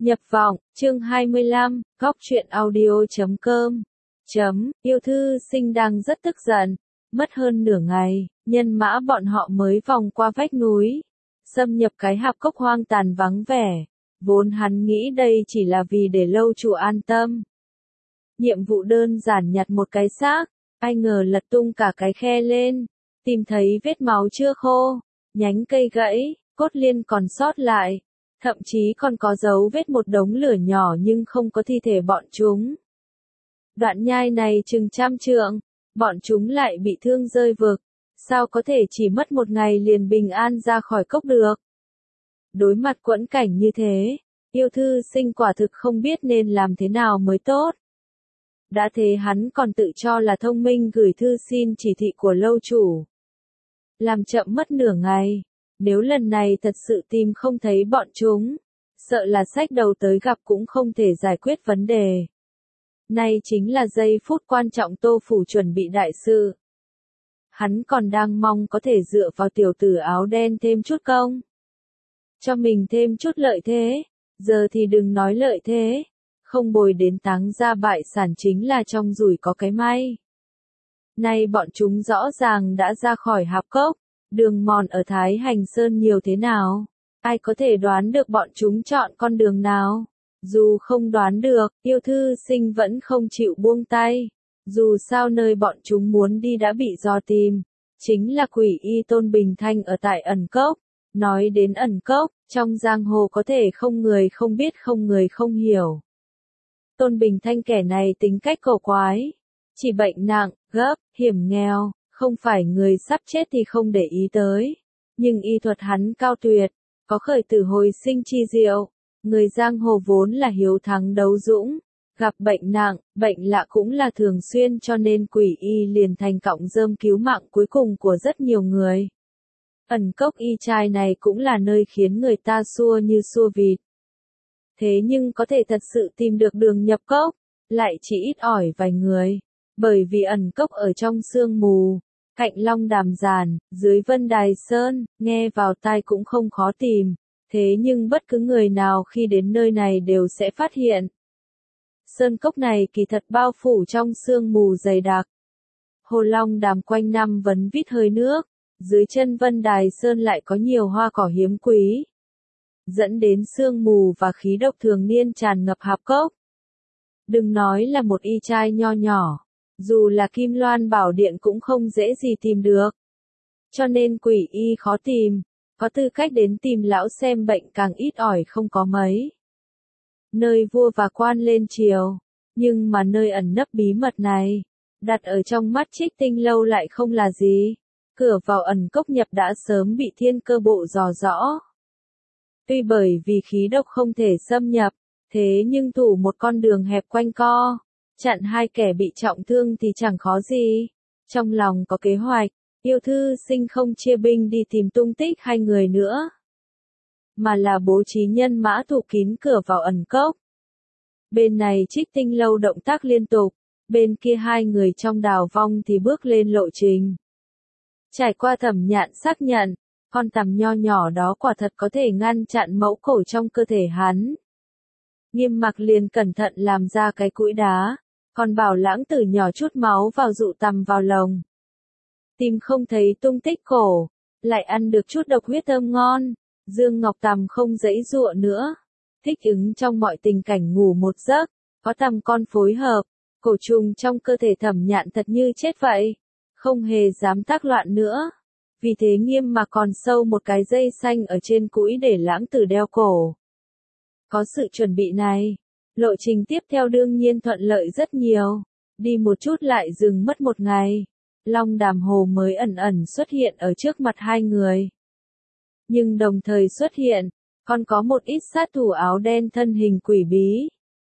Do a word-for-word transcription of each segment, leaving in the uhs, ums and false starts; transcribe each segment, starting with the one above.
Nhập vọng, chương hai mươi lăm, góc truyện audio chấm com. Chấm, yêu thư sinh đang rất tức giận. Mất hơn nửa ngày, nhân mã bọn họ mới vòng qua vách núi, xâm nhập cái hạp cốc hoang tàn vắng vẻ. Vốn hắn nghĩ đây chỉ là vì để lâu chủ an tâm. Nhiệm vụ đơn giản nhặt một cái xác, ai ngờ lật tung cả cái khe lên, tìm thấy vết máu chưa khô, nhánh cây gãy, cốt liên còn sót lại. Thậm chí còn có dấu vết một đống lửa nhỏ nhưng không có thi thể bọn chúng. Đoạn nhai này chừng trăm trượng, bọn chúng lại bị thương rơi vực, sao có thể chỉ mất một ngày liền bình an ra khỏi cốc được. Đối mặt quẫn cảnh như thế, yêu thư sinh quả thực không biết nên làm thế nào mới tốt. Đã thế hắn còn tự cho là thông minh gửi thư xin chỉ thị của lâu chủ. Làm chậm mất nửa ngày. Nếu lần này thật sự tìm không thấy bọn chúng, sợ là xách đầu tới gặp cũng không thể giải quyết vấn đề. Nay chính là giây phút quan trọng Tô Phủ chuẩn bị đại sự. Hắn còn đang mong có thể dựa vào tiểu tử áo đen thêm chút công. Cho mình thêm chút lợi thế, giờ thì đừng nói lợi thế, không bồi đến táng ra bại sản chính là trong rủi có cái may. Nay bọn chúng rõ ràng đã ra khỏi hạp cốc. Đường mòn ở Thái Hành Sơn nhiều thế nào? Ai có thể đoán được bọn chúng chọn con đường nào? Dù không đoán được, yêu thư sinh vẫn không chịu buông tay. Dù sao nơi bọn chúng muốn đi đã bị dò tìm. Chính là quỷ y Tôn Bình Thanh ở tại ẩn cốc. Nói đến ẩn cốc, trong giang hồ có thể không người không biết không người không hiểu. Tôn Bình Thanh kẻ này tính cách cổ quái. Chỉ bệnh nặng, gấp, hiểm nghèo. Không phải người sắp chết thì không để ý tới. Nhưng y thuật hắn cao tuyệt, có khởi tử hồi sinh chi diệu. Người giang hồ vốn là hiếu thắng đấu dũng. Gặp bệnh nặng, bệnh lạ cũng là thường xuyên cho nên quỷ y liền thành cọng rơm cứu mạng cuối cùng của rất nhiều người. Ẩn cốc y trai này cũng là nơi khiến người ta xua như xua vịt. Thế nhưng có thể thật sự tìm được đường nhập cốc, lại chỉ ít ỏi vài người. Bởi vì ẩn cốc ở trong sương mù. Cạnh Long Đàm Giàn, dưới Vân Đài Sơn, nghe vào tai cũng không khó tìm, thế nhưng bất cứ người nào khi đến nơi này đều sẽ phát hiện. Sơn cốc này kỳ thật bao phủ trong sương mù dày đặc. Hồ Long Đàm quanh năm vấn vít hơi nước, dưới chân Vân Đài Sơn lại có nhiều hoa cỏ hiếm quý. Dẫn đến sương mù và khí độc thường niên tràn ngập hạp cốc. Đừng nói là một y trai nho nhỏ. Dù là Kim Loan Bảo Điện cũng không dễ gì tìm được. Cho nên quỷ y khó tìm, có tư cách đến tìm lão xem bệnh càng ít ỏi không có mấy. Nơi vua và quan lên triều, nhưng mà nơi ẩn nấp bí mật này, đặt ở trong mắt Trích Tinh Lâu lại không là gì. Cửa vào ẩn cốc nhập đã sớm bị thiên cơ bộ dò rõ. Tuy bởi vì khí độc không thể xâm nhập, thế nhưng thủ một con đường hẹp quanh co. Chặn hai kẻ bị trọng thương thì chẳng khó gì. Trong lòng có kế hoạch, yêu thư sinh không chia binh đi tìm tung tích hai người nữa. Mà là bố trí nhân mã thủ kín cửa vào ẩn cốc. Bên này Trích Tinh Lâu động tác liên tục, bên kia hai người trong đào vong thì bước lên lộ trình. Trải qua thẩm nhạn xác nhận, con tằm nho nhỏ đó quả thật có thể ngăn chặn mẫu cổ trong cơ thể hắn. Nghiêm Mặc liền cẩn thận làm ra cái cũi đá. Còn bảo Lãng Tử nhỏ chút máu vào dụ tằm vào lồng. Tìm không thấy tung tích cổ, lại ăn được chút độc huyết thơm ngon, Dương Ngọc Tằm không dãy dụa nữa. Thích ứng trong mọi tình cảnh ngủ một giấc, có tằm con phối hợp, cổ trùng trong cơ thể thẩm nhạn thật như chết vậy, không hề dám tác loạn nữa. Vì thế Nghiêm mà còn sâu một cái dây xanh ở trên cũi để Lãng Tử đeo cổ. Có sự chuẩn bị này. Lộ trình tiếp theo đương nhiên thuận lợi rất nhiều, đi một chút lại dừng mất một ngày. Long Đàm Hồ mới ẩn ẩn xuất hiện ở trước mặt hai người. Nhưng đồng thời xuất hiện, còn có một ít sát thủ áo đen thân hình quỷ bí.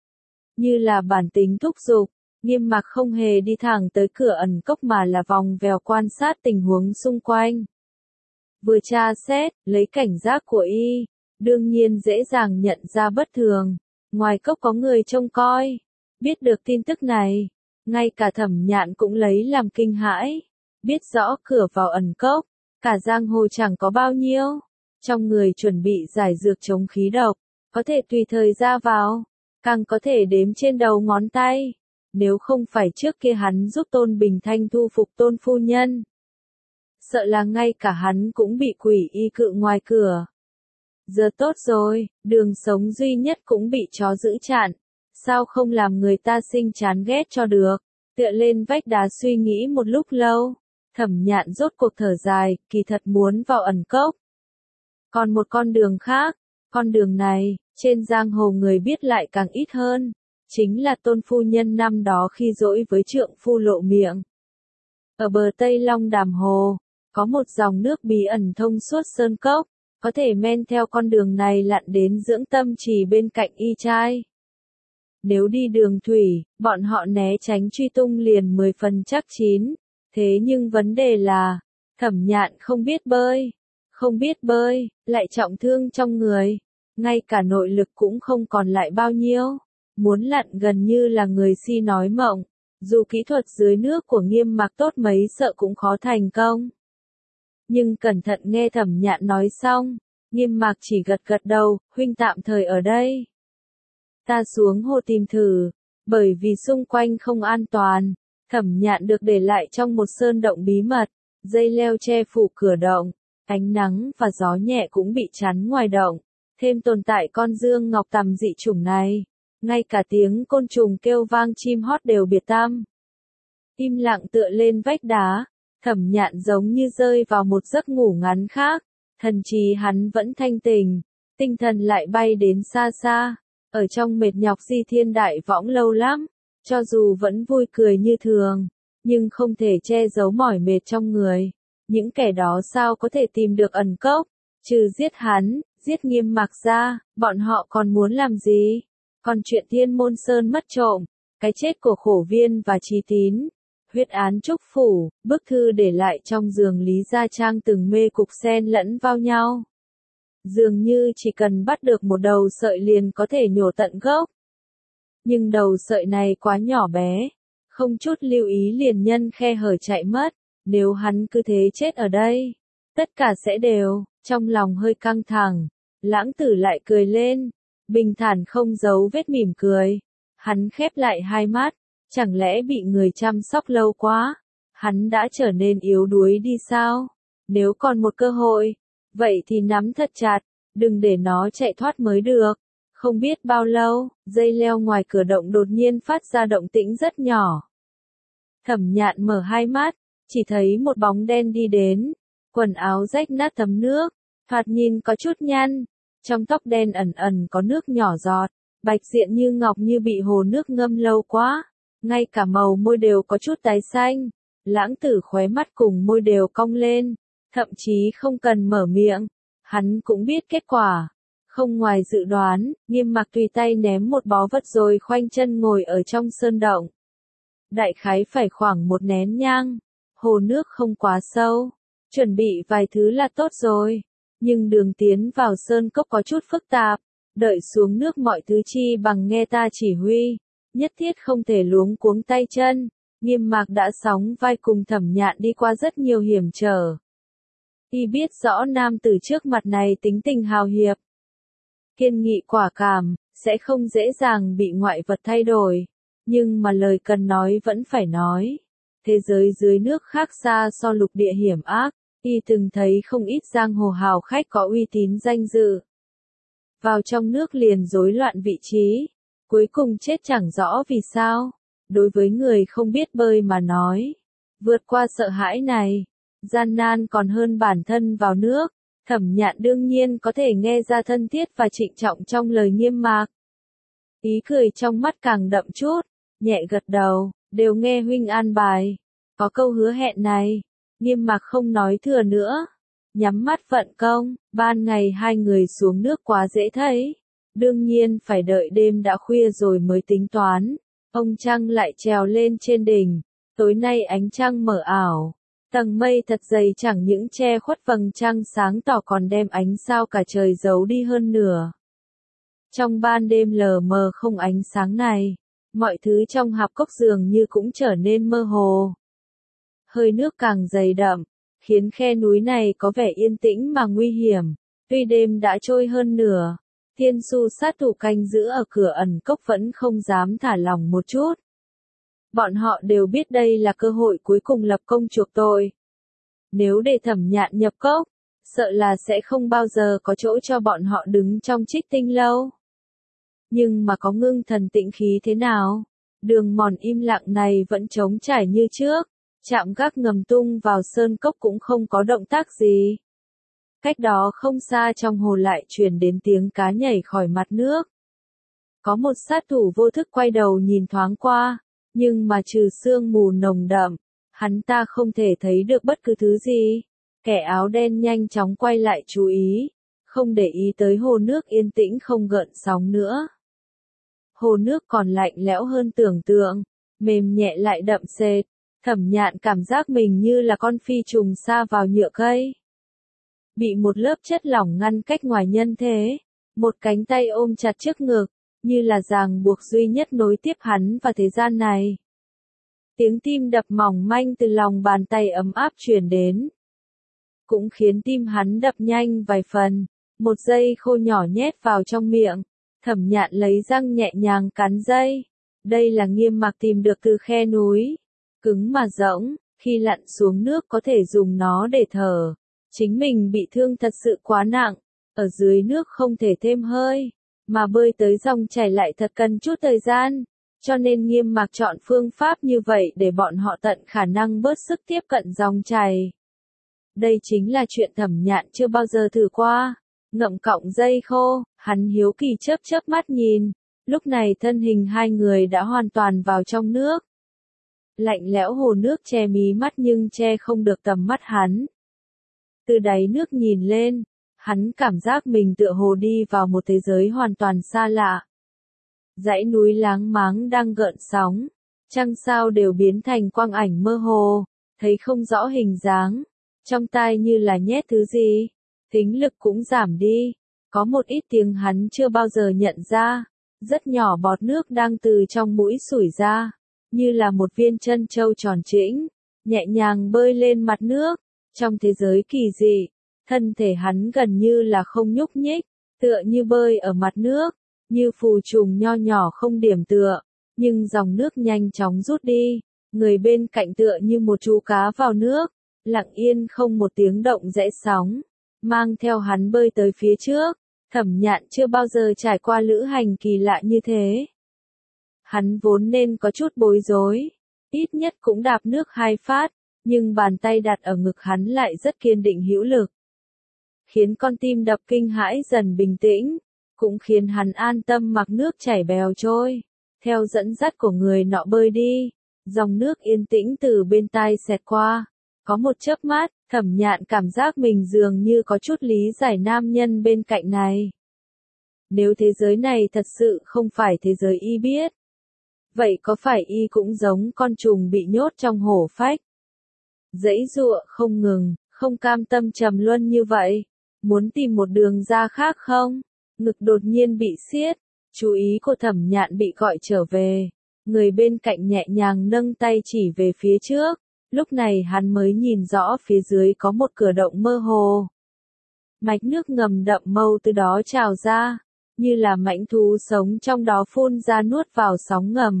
Như là bản tính thúc giục, Nghiêm Mặc không hề đi thẳng tới cửa ẩn cốc mà là vòng vèo quan sát tình huống xung quanh. Vừa tra xét, lấy cảnh giác của y, đương nhiên dễ dàng nhận ra bất thường. Ngoài cốc có người trông coi, biết được tin tức này, ngay cả thẩm nhạn cũng lấy làm kinh hãi, biết rõ cửa vào ẩn cốc, cả giang hồ chẳng có bao nhiêu, trong người chuẩn bị giải dược chống khí độc, có thể tùy thời ra vào, càng có thể đếm trên đầu ngón tay. Nếu không phải trước kia hắn giúp Tôn Bình Thanh thu phục Tôn phu nhân, sợ là ngay cả hắn cũng bị quỷ y cự ngoài cửa. Giờ tốt rồi, đường sống duy nhất cũng bị chó giữ chặn, sao không làm người ta sinh chán ghét cho được. Tựa lên vách đá suy nghĩ một lúc lâu, Thẩm Nhạn rốt cuộc thở dài, kỳ thật muốn vào ẩn cốc. Còn một con đường khác, con đường này, trên giang hồ người biết lại càng ít hơn, chính là Tôn phu nhân năm đó khi dỗi với trượng phu lộ miệng. Ở bờ Tây Long Đàm Hồ, có một dòng nước bí ẩn thông suốt sơn cốc, có thể men theo con đường này lặn đến dưỡng tâm trì bên cạnh y trai. Nếu đi đường thủy, bọn họ né tránh truy tung liền mười phần chắc chín, thế nhưng vấn đề là, Thẩm Nhạn không biết bơi, không biết bơi, lại trọng thương trong người, ngay cả nội lực cũng không còn lại bao nhiêu, muốn lặn gần như là người si nói mộng, dù kỹ thuật dưới nước của Nghiêm Mạc tốt mấy sợ cũng khó thành công. Nhưng cẩn thận nghe Thẩm Nhạn nói xong, Nghiêm Mạc chỉ gật gật đầu, huynh tạm thời ở đây. Ta xuống hồ tìm thử, bởi vì xung quanh không an toàn, Thẩm Nhạn được để lại trong một sơn động bí mật, dây leo che phủ cửa động, ánh nắng và gió nhẹ cũng bị chắn ngoài động, thêm tồn tại con dương ngọc tằm dị chủng này, ngay cả tiếng côn trùng kêu vang chim hót đều biệt tâm. Im lặng tựa lên vách đá, Thẩm Nhạn giống như rơi vào một giấc ngủ ngắn khác, thần trí hắn vẫn thanh tỉnh, tinh thần lại bay đến xa xa. Ở trong mệt nhọc di thiên đại võng lâu lắm, cho dù vẫn vui cười như thường, nhưng không thể che giấu mỏi mệt trong người. Những kẻ đó sao có thể tìm được ẩn cốc, trừ giết hắn, giết Nghiêm Mạc ra, bọn họ còn muốn làm gì? Còn chuyện Thiên Môn Sơn mất trộm, cái chết của Khổ Viên và Trí Tín, huyết án Trúc Phủ, bức thư để lại trong giường Lý Gia Trang từng mê cục xen lẫn vào nhau. Dường như chỉ cần bắt được một đầu sợi liền có thể nhổ tận gốc. Nhưng đầu sợi này quá nhỏ bé, không chút lưu ý liền nhân khe hở chạy mất, nếu hắn cứ thế chết ở đây, tất cả sẽ đều, trong lòng hơi căng thẳng, Lãng Tử lại cười lên, bình thản không giấu vết mỉm cười. Hắn khép lại hai mắt, chẳng lẽ bị người chăm sóc lâu quá, hắn đã trở nên yếu đuối đi sao? Nếu còn một cơ hội, vậy thì nắm thật chặt, đừng để nó chạy thoát mới được. Không biết bao lâu, dây leo ngoài cửa động đột nhiên phát ra động tĩnh rất nhỏ. Thẩm Nhạn mở hai mắt, chỉ thấy một bóng đen đi đến, quần áo rách nát thấm nước, thoạt nhìn có chút nhăn, trong tóc đen ẩn ẩn có nước nhỏ giọt, bạch diện như ngọc như bị hồ nước ngâm lâu quá, ngay cả màu môi đều có chút tái xanh. Lãng Tử khóe mắt cùng môi đều cong lên, thậm chí không cần mở miệng, hắn cũng biết kết quả. Không ngoài dự đoán, Nghiêm Mạc tùy tay ném một bó vật rồi khoanh chân ngồi ở trong sơn động. Đại khái phải khoảng một nén nhang, hồ nước không quá sâu, chuẩn bị vài thứ là tốt rồi. Nhưng đường tiến vào sơn cốc có chút phức tạp, đợi xuống nước mọi thứ chi bằng nghe ta chỉ huy, nhất thiết không thể luống cuống tay chân. Nghiêm Mạc đã sóng vai cùng Thẩm Nhạn đi qua rất nhiều hiểm trở. Y biết rõ nam tử trước mặt này tính tình hào hiệp, kiên nghị quả cảm, sẽ không dễ dàng bị ngoại vật thay đổi, nhưng mà lời cần nói vẫn phải nói. Thế giới dưới nước khác xa so lục địa hiểm ác, y từng thấy không ít giang hồ hào khách có uy tín danh dự. Vào trong nước liền rối loạn vị trí, cuối cùng chết chẳng rõ vì sao. Đối với người không biết bơi mà nói, vượt qua sợ hãi này, gian nan còn hơn bản thân vào nước. Thẩm Nhạn đương nhiên có thể nghe ra thân thiết và trịnh trọng trong lời Nghiêm Mạc. Ý cười trong mắt càng đậm chút, nhẹ gật đầu, đều nghe huynh an bài. Có câu hứa hẹn này, Nghiêm Mạc không nói thừa nữa, nhắm mắt vận công. Ban ngày hai người xuống nước quá dễ thấy, đương nhiên phải đợi đêm đã khuya rồi mới tính toán. Ông trăng lại trèo lên trên đỉnh, tối nay ánh trăng mờ ảo, tầng mây thật dày chẳng những che khuất vầng trăng sáng tỏ còn đem ánh sao cả trời giấu đi hơn nửa. Trong ban đêm lờ mờ không ánh sáng này, mọi thứ trong hạp cốc dường như cũng trở nên mơ hồ. Hơi nước càng dày đậm, khiến khe núi này có vẻ yên tĩnh mà nguy hiểm, tuy đêm đã trôi hơn nửa, Tiên su sát thủ canh giữ ở cửa ẩn cốc vẫn không dám thả lỏng một chút. Bọn họ đều biết đây là cơ hội cuối cùng lập công chuộc tội. Nếu để Thẩm Nhạn nhập cốc, sợ là sẽ không bao giờ có chỗ cho bọn họ đứng trong Trích Tinh lâu. Nhưng mà có Ngưng Thần tịnh khí thế nào? Đường mòn im lặng này vẫn trống trải như trước, chạm gác ngầm tung vào sơn cốc cũng không có động tác gì. Cách đó không xa trong hồ lại truyền đến tiếng cá nhảy khỏi mặt nước. Có một sát thủ vô thức quay đầu nhìn thoáng qua, nhưng mà trừ sương mù nồng đậm, hắn ta không thể thấy được bất cứ thứ gì. Kẻ áo đen nhanh chóng quay lại chú ý, không để ý tới hồ nước yên tĩnh không gợn sóng nữa. Hồ nước còn lạnh lẽo hơn tưởng tượng, mềm nhẹ lại đậm sệt. Thẩm Nhạn cảm giác mình như là con phi trùng sa vào nhựa cây. Bị một lớp chất lỏng ngăn cách ngoài nhân thế, một cánh tay ôm chặt trước ngực, như là ràng buộc duy nhất nối tiếp hắn và thế gian này. Tiếng tim đập mỏng manh từ lòng bàn tay ấm áp truyền đến, cũng khiến tim hắn đập nhanh vài phần. Một dây khô nhỏ nhét vào trong miệng, Thẩm Nhạn lấy răng nhẹ nhàng cắn dây. Đây là Nghiêm Mặc tìm được từ khe núi, cứng mà rỗng, khi lặn xuống nước có thể dùng nó để thở. Chính mình bị thương thật sự quá nặng, ở dưới nước không thể thêm hơi, mà bơi tới dòng chảy lại thật cần chút thời gian, cho nên Nghiêm Mặc chọn phương pháp như vậy để bọn họ tận khả năng bớt sức tiếp cận dòng chảy. Đây chính là chuyện Thẩm Nhạn chưa bao giờ thử qua. Ngậm cọng dây khô, hắn hiếu kỳ chớp chớp mắt nhìn, lúc này thân hình hai người đã hoàn toàn vào trong nước. Lạnh lẽo hồ nước che mí mắt nhưng che không được tầm mắt hắn. Từ đáy nước nhìn lên, hắn cảm giác mình tựa hồ đi vào một thế giới hoàn toàn xa lạ. Dãy núi láng máng đang gợn sóng, trăng sao đều biến thành quang ảnh mơ hồ, thấy không rõ hình dáng, trong tai như là nhét thứ gì, tính lực cũng giảm đi, có một ít tiếng hắn chưa bao giờ nhận ra, rất nhỏ bọt nước đang từ trong mũi sủi ra, như là một viên trân châu tròn trĩnh, nhẹ nhàng bơi lên mặt nước. Trong thế giới kỳ dị, thân thể hắn gần như là không nhúc nhích, tựa như bơi ở mặt nước, như phù trùng nho nhỏ không điểm tựa, nhưng dòng nước nhanh chóng rút đi, người bên cạnh tựa như một chú cá vào nước, lặng yên không một tiếng động rẽ sóng, mang theo hắn bơi tới phía trước. Thẩm Nhạn chưa bao giờ trải qua lữ hành kỳ lạ như thế. Hắn vốn nên có chút bối rối, ít nhất cũng đạp nước hai phát. Nhưng bàn tay đặt ở ngực hắn lại rất kiên định hữu lực, khiến con tim đập kinh hãi dần bình tĩnh, cũng khiến hắn an tâm mặc nước chảy bèo trôi, theo dẫn dắt của người nọ bơi đi. Dòng nước yên tĩnh từ bên tai xẹt qua, có một chớp mắt, Thẩm Nhạn cảm giác mình dường như có chút lý giải nam nhân bên cạnh này. Nếu thế giới này thật sự không phải thế giới y biết, vậy có phải y cũng giống con trùng bị nhốt trong hổ phách? Giãy giụa không ngừng, không cam tâm trầm luân như vậy, muốn tìm một đường ra khác không? Ngực đột nhiên bị siết, chú ý của Thẩm Nhạn bị gọi trở về, người bên cạnh nhẹ nhàng nâng tay chỉ về phía trước, lúc này hắn mới nhìn rõ phía dưới có một cửa động mơ hồ. Mạch nước ngầm đậm màu từ đó trào ra, như là mãnh thú sống trong đó phun ra nuốt vào sóng ngầm.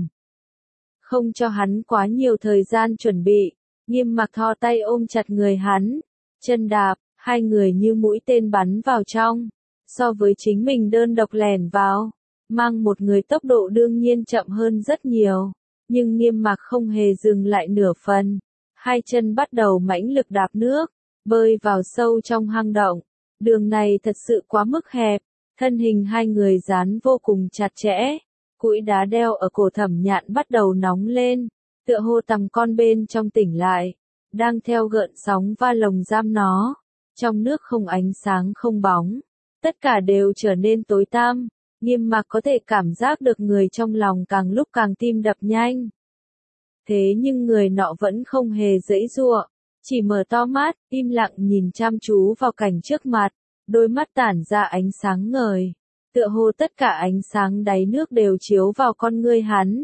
Không cho hắn quá nhiều thời gian chuẩn bị, Nghiêm Mặc thò tay ôm chặt người hắn, chân đạp, hai người như mũi tên bắn vào trong, so với chính mình đơn độc lẻn vào, mang một người tốc độ đương nhiên chậm hơn rất nhiều, nhưng Nghiêm Mặc không hề dừng lại nửa phần, hai chân bắt đầu mãnh lực đạp nước, bơi vào sâu trong hang động, đường này thật sự quá mức hẹp, thân hình hai người dán vô cùng chặt chẽ, cũi đá đeo ở cổ Thẩm Nhạn bắt đầu nóng lên. Tựa hồ tầm con bên trong tỉnh lại, đang theo gợn sóng va lồng giam nó, trong nước không ánh sáng không bóng, tất cả đều trở nên tối tăm, Nghiêm Mặc có thể cảm giác được người trong lòng càng lúc càng tim đập nhanh. Thế nhưng người nọ vẫn không hề giãy giụa, chỉ mở to mắt, im lặng nhìn chăm chú vào cảnh trước mặt, đôi mắt tản ra ánh sáng ngời, tựa hồ tất cả ánh sáng đáy nước đều chiếu vào con ngươi hắn.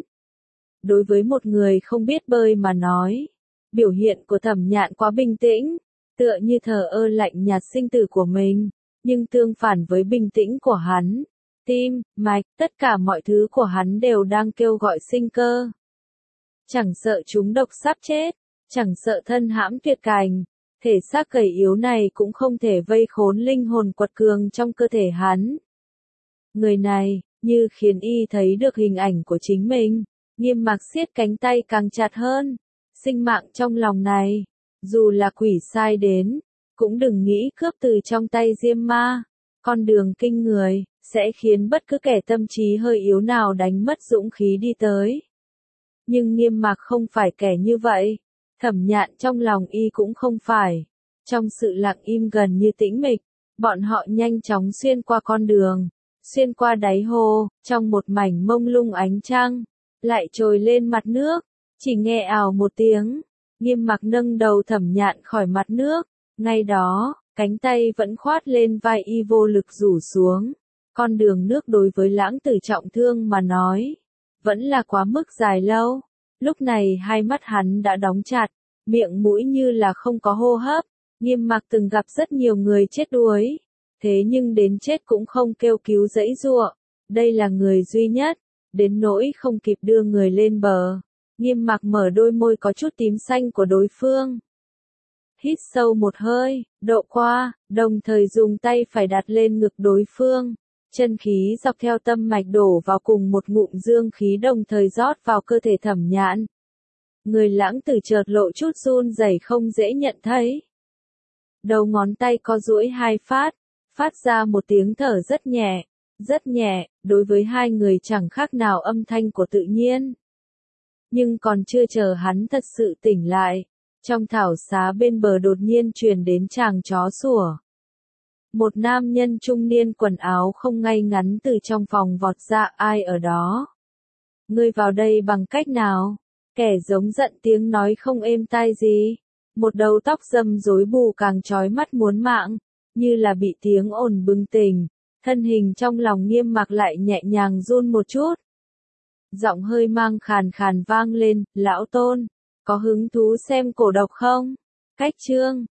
Đối với một người không biết bơi mà nói, biểu hiện của Thẩm Nhạn quá bình tĩnh, tựa như thờ ơ lạnh nhạt sinh tử của mình, nhưng tương phản với bình tĩnh của hắn, tim, mạch, tất cả mọi thứ của hắn đều đang kêu gọi sinh cơ. Chẳng sợ chúng độc sắp chết, chẳng sợ thân hãm tuyệt cảnh, thể xác gầy yếu này cũng không thể vây khốn linh hồn quật cường trong cơ thể hắn. Người này, như khiến y thấy được hình ảnh của chính mình, Nghiêm Mạc siết cánh tay càng chặt hơn. Sinh mạng trong lòng này, dù là quỷ sai đến, cũng đừng nghĩ cướp từ trong tay Diêm Ma. Con đường kinh người, sẽ khiến bất cứ kẻ tâm trí hơi yếu nào đánh mất dũng khí đi tới. Nhưng Nghiêm Mạc không phải kẻ như vậy. Thẩm Nhạn trong lòng y cũng không phải. Trong sự lặng im gần như tĩnh mịch, bọn họ nhanh chóng xuyên qua con đường, xuyên qua đáy hồ, trong một mảnh mông lung ánh trăng, lại trồi lên mặt nước, chỉ nghe ào một tiếng, Nghiêm Mạc nâng đầu Thẩm Nhạn khỏi mặt nước, ngay đó, cánh tay vẫn khoát lên vai y vô lực rủ xuống. Con đường nước đối với Lãng Tử trọng thương mà nói, vẫn là quá mức dài lâu. Lúc này hai mắt hắn đã đóng chặt, miệng mũi như là không có hô hấp. Nghiêm Mạc từng gặp rất nhiều người chết đuối, thế nhưng đến chết cũng không kêu cứu giãy giụa. Đây là người duy nhất, đến nỗi không kịp đưa người lên bờ. Nghiêm Mạc mở đôi môi có chút tím xanh của đối phương. Hít sâu một hơi, độ qua, đồng thời dùng tay phải đặt lên ngực đối phương. Chân khí dọc theo tâm mạch đổ vào cùng một ngụm dương khí đồng thời rót vào cơ thể Thẩm Nhạn. Người Lãng Tử chợt lộ chút run rẩy không dễ nhận thấy. Đầu ngón tay co duỗi hai phát, phát ra một tiếng thở rất nhẹ, rất nhẹ, đối với hai người chẳng khác nào âm thanh của tự nhiên. Nhưng còn chưa chờ hắn thật sự tỉnh lại, trong thảo xá bên bờ đột nhiên truyền đến tràng chó sủa. Một nam nhân trung niên quần áo không ngay ngắn từ trong phòng vọt ra, ai ở đó? Ngươi vào đây bằng cách nào? Kẻ giống giận tiếng nói không êm tai gì. Một đầu tóc râm rối bù càng chói mắt muốn mạng, như là bị tiếng ồn bừng tỉnh. Thân hình trong lòng Nghiêm Mạc lại nhẹ nhàng run một chút. Giọng hơi mang khàn khàn vang lên, lão Tôn, có hứng thú xem cổ độc không? Cách chương